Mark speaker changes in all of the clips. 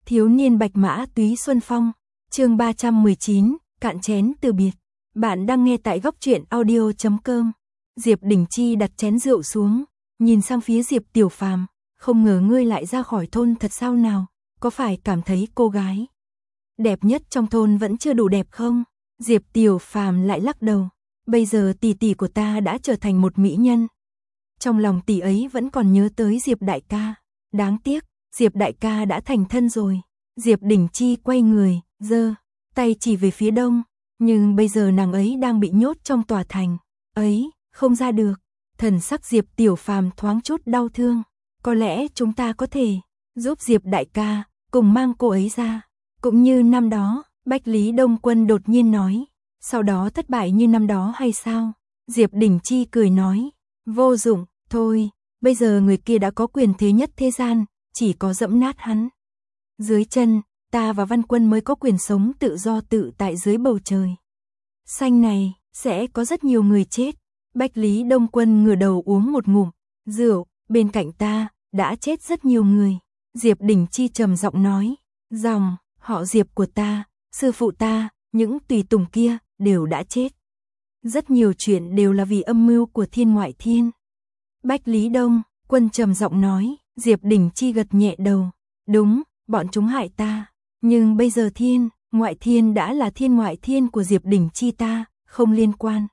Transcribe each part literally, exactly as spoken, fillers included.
Speaker 1: Thiếu niên bạch mã túy xuân phong, chương ba trăm mười chín, cạn chén từ biệt. Bạn đang nghe tại góc truyện audio chấm com. Diệp Đình Chi đặt chén rượu xuống, nhìn sang phía Diệp Tiểu Phàm, không ngờ ngươi lại ra khỏi thôn thật sao nào, có phải cảm thấy cô gái đẹp nhất trong thôn vẫn chưa đủ đẹp không? Diệp Tiểu Phàm lại lắc đầu, bây giờ tỷ tỷ của ta đã trở thành một mỹ nhân. Trong lòng tỷ ấy vẫn còn nhớ tới Diệp đại ca, đáng tiếc, Diệp đại ca đã thành thân rồi. Diệp Đình Chi quay người, giơ tay chỉ về phía đông, nhưng bây giờ nàng ấy đang bị nhốt trong tòa thành, ấy, không ra được. Thần sắc Diệp Tiểu Phàm thoáng chút đau thương, có lẽ chúng ta có thể giúp Diệp đại ca cùng mang cô ấy ra, cũng như năm đó. Bách Lý Đông Quân đột nhiên nói, sau đó thất bại như năm đó hay sao? Diệp Đình Chi cười nói, vô dụng, thôi, bây giờ người kia đã có quyền thế nhất thế gian, chỉ có dẫm nát hắn dưới chân, ta và Văn Quân mới có quyền sống tự do tự tại dưới bầu trời xanh này, sẽ có rất nhiều người chết. Bách Lý Đông Quân ngửa đầu uống một ngụm rượu, bên cạnh ta đã chết rất nhiều người. Diệp Đình Chi trầm giọng nói, dòng họ Diệp của ta, sư phụ ta, những tùy tùng kia đều đã chết. Rất nhiều chuyện đều là vì âm mưu của Thiên Ngoại Thiên. Bách Lý Đông Quân trầm giọng nói. Diệp Đình Chi gật nhẹ đầu, đúng, bọn chúng hại ta, nhưng bây giờ Thiên Ngoại Thiên đã là Thiên Ngoại Thiên của Diệp Đình Chi ta, không liên quan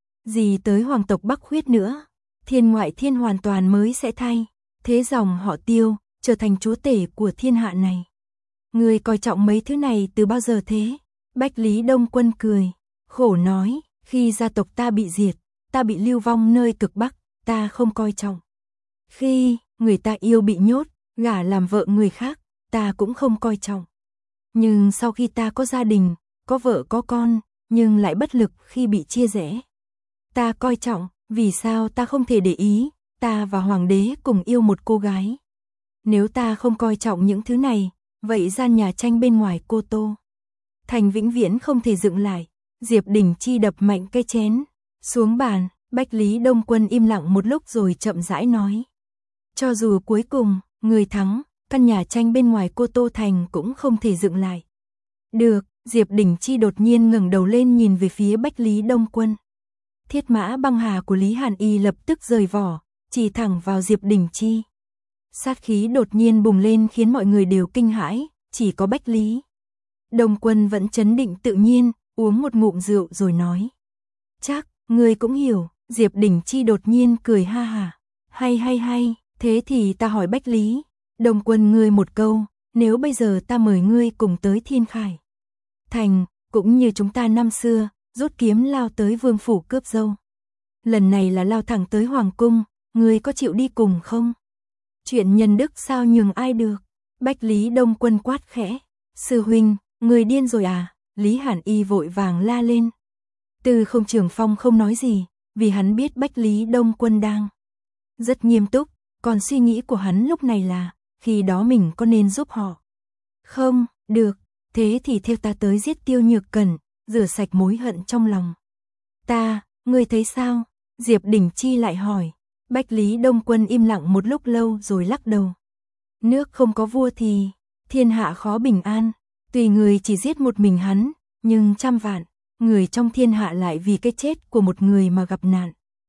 Speaker 1: gì tới hoàng tộc Bắc Khuyết nữa. Thiên Ngoại Thiên hoàn toàn mới sẽ thay thế dòng họ Tiêu, trở thành chúa tể của thiên hạ này. Người coi trọng mấy thứ này từ bao giờ thế? Bách Lý Đông Quân cười, khổ nói, khi gia tộc ta bị diệt, ta bị lưu vong nơi cực Bắc, ta không coi trọng. Khi người ta yêu bị nhốt, gả làm vợ người khác, ta cũng không coi trọng. Nhưng sau khi ta có gia đình, có vợ có con, nhưng lại bất lực khi bị chia rẽ, ta coi trọng. Vì sao ta không thể để ý, ta và hoàng đế cùng yêu một cô gái? Nếu ta không coi trọng những thứ này, vậy gian nhà tranh bên ngoài Cô Tô thành vĩnh viễn không thể dựng lại. Diệp Đình Chi đập mạnh cái chén xuống bàn. Bách Lý Đông Quân im lặng một lúc rồi chậm rãi nói, cho dù cuối cùng người thắng, căn nhà tranh bên ngoài Cô Tô thành cũng không thể dựng lại được. Diệp Đình Chi đột nhiên ngẩng đầu lên nhìn về phía Bách Lý Đông Quân. Thiết mã băng hà của Lý Hàn Y lập tức rời vỏ, chỉ thẳng vào Diệp Đình Chi. Sát khí đột nhiên bùng lên khiến mọi người đều kinh hãi, chỉ có Bách Lý Đông Quân vẫn trấn định tự nhiên, uống một ngụm rượu rồi nói, chắc ngươi cũng hiểu. Diệp Đình Chi đột nhiên cười ha hả, hay hay hay, thế thì ta hỏi Bách Lý Đông Quân ngươi một câu, nếu bây giờ ta mời ngươi cùng tới Thiên Khải thành, cũng như chúng ta năm xưa, rút kiếm lao tới vương phủ cướp dâu, lần này là lao thẳng tới hoàng cung, ngươi có chịu đi cùng không? Chuyện nhân đức sao nhường ai được? Bách Lý Đông Quân quát khẽ, sư huynh, ngươi điên rồi à? Lý Hàn Y vội vàng la lên. Từ Không Trường Phong không nói gì, vì hắn biết Bách Lý Đông Quân đang rất nghiêm túc, còn suy nghĩ của hắn lúc này là, khi đó mình có nên giúp họ không? Được, thế thì theo ta tới giết Tiêu Nhược Cẩn, rửa sạch mối hận trong lòng ta, ngươi thấy sao? Diệp Đình Chi lại hỏi. Bách Lý Đông Quân im lặng một lúc lâu rồi lắc đầu. Nước không có vua thì thiên hạ khó bình an, tùy người chỉ giết một mình hắn, nhưng trăm vạn người trong thiên hạ lại vì cái chết của một người mà gặp nạn.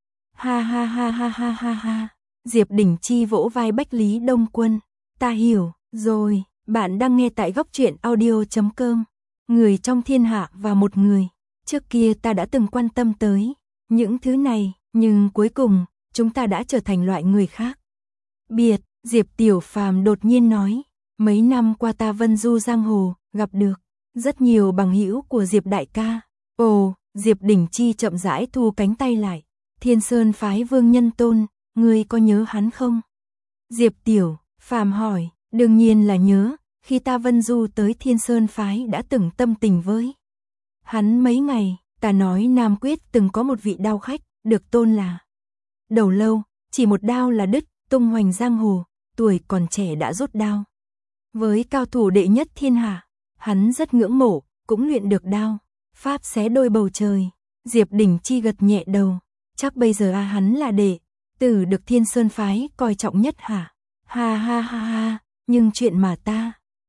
Speaker 1: Ha ha ha ha ha ha ha. Diệp Đình Chi vỗ vai Bách Lý Đông Quân. Ta hiểu rồi, bạn đang nghe tại góc truyện audio chấm com. Người trong thiên hạ và một người, trước kia ta đã từng quan tâm tới những thứ này, nhưng cuối cùng chúng ta đã trở thành loại người khác biệt. Diệp Tiểu Phàm đột nhiên nói, mấy năm qua ta vân du giang hồ, gặp được rất nhiều bằng hữu của Diệp đại ca. Ồ, Diệp Đình Chi chậm rãi thu cánh tay lại. Thiên Sơn phái Vương Nhân Tôn, ngươi có nhớ hắn không? Diệp Tiểu Phàm hỏi, đương nhiên là nhớ, khi ta vân du tới Thiên Sơn phái đã từng tâm tình với hắn mấy ngày. Ta nói Nam Quyết từng có một vị đao khách, được tôn là Đầu Lâu, chỉ một đao là đứt, tung hoành giang hồ, tuổi còn trẻ đã rút đao với cao thủ đệ nhất thiên hạ. Hắn rất ngưỡng mộ, cũng luyện được đao pháp xé đôi bầu trời. Diệp Đình Chi gật nhẹ đầu, chắc bây giờ a hắn là đệ tử được Thiên Sơn phái coi trọng nhất hả? Ha ha ha ha, nhưng chuyện mà ta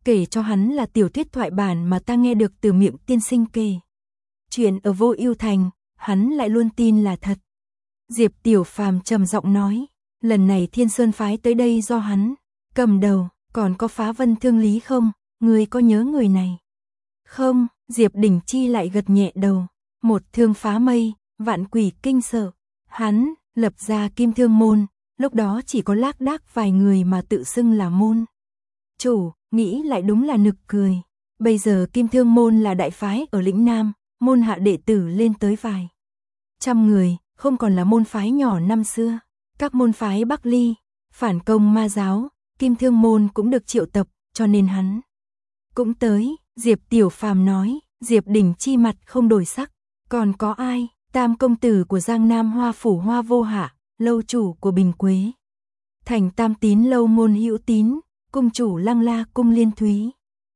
Speaker 1: kể cho hắn là tiểu thuyết thoại bản mà ta nghe được từ miệng tiên sinh kể. Chuyện ở Vô Ưu Thành, hắn lại luôn tin là thật. Diệp Tiểu Phàm trầm giọng nói, lần này Thiên Sơn phái tới đây do hắn cầm đầu, còn có Phá Vân Thương Lý không, ngươi có nhớ người này? Không, Diệp Đình Chi lại gật nhẹ đầu, một thương phá mây, vạn quỷ kinh sợ. Hắn lập ra Kim Thương môn, lúc đó chỉ có lác đác vài người mà tự xưng là môn chủ, nghĩ lại đúng là nực cười. Bây giờ Kim Thương môn là đại phái ở lĩnh Nam, môn hạ đệ tử lên tới vài trăm người, không còn là môn phái nhỏ năm xưa. Các môn phái Bắc Ly, phản công ma giáo, Kim Thương môn cũng được triệu tập, cho nên hắn cũng tới. Diệp Tiểu Phàm nói. Diệp Đình Chi mặt không đổi sắc. Còn có ai? Tam công tử của Giang Nam Hoa Phủ Hoa Vô Hạ, lâu chủ của Bình Quế Thành Tam Tín lâu Ngôn Hữu Tín, cung chủ Lăng La cung Liên Thúy.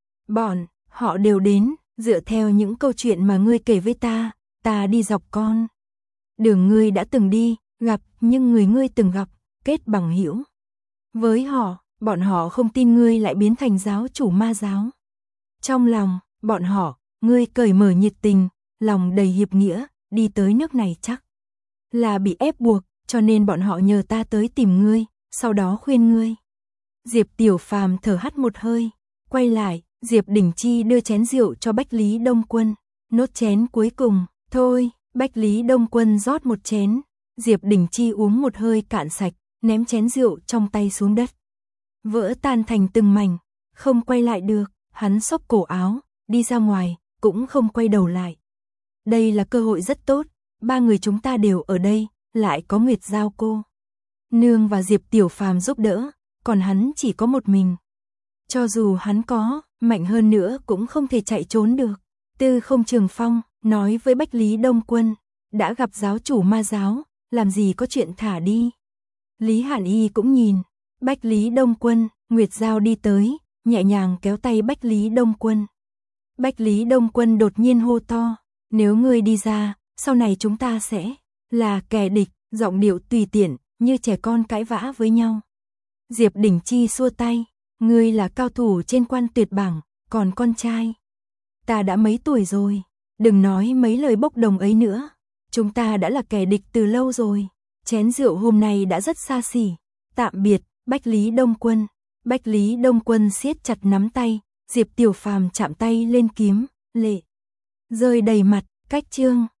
Speaker 1: Bọn họ đều đến, dựa theo những câu chuyện mà ngươi kể với ta, ta đi dọc con đường ngươi đã từng đi, gặp nhưng người ngươi từng gặp, kết bằng hữu với họ. Bọn họ không tin ngươi lại biến thành giáo chủ ma giáo. Trong lòng bọn họ, ngươi cởi mở nhiệt tình, lòng đầy hiệp nghĩa, đi tới nước này chắc là bị ép buộc, cho nên bọn họ nhờ ta tới tìm ngươi, sau đó khuyên ngươi. Diệp Tiểu Phàm thở hắt một hơi, quay lại, Diệp Đình Chi đưa chén rượu cho Bách Lý Đông Quân, nốt chén cuối cùng. Thôi, Bách Lý Đông Quân rót một chén, Diệp Đình Chi uống một hơi cạn sạch, ném chén rượu trong tay xuống đất, vỡ tan thành từng mảnh, không quay lại được. Hắn xốc cổ áo, đi ra ngoài, cũng không quay đầu lại. Đây là cơ hội rất tốt, ba người chúng ta đều ở đây, lại có Nguyệt Giao cô nương và Diệp Tiểu Phàm giúp đỡ, còn hắn chỉ có một mình. Cho dù hắn có mạnh hơn nữa cũng không thể chạy trốn được. Tư Không Trường Phong nói với Bách Lý Đông Quân, đã gặp giáo chủ ma giáo, làm gì có chuyện thả đi. Lý Hàn Y cũng nhìn Bách Lý Đông Quân. Nguyệt Giao đi tới, nhẹ nhàng kéo tay Bách Lý Đông Quân. Bách Lý Đông Quân đột nhiên hô to, nếu ngươi đi ra, sau này chúng ta sẽ là kẻ địch. Giọng điệu tùy tiện, như trẻ con cãi vã với nhau. Diệp Đình Chi xua tay, ngươi là cao thủ trên quan tuyệt bảng, còn con trai ta đã mấy tuổi rồi, đừng nói mấy lời bốc đồng ấy nữa. Chúng ta đã là kẻ địch từ lâu rồi. Chén rượu hôm nay đã rất xa xỉ. Tạm biệt, Bách Lý Đông Quân. Bách Lý Đông Quân siết chặt nắm tay, Diệp Tiểu Phàm chạm tay lên kiếm, lệ rơi đầy mặt. Cách chương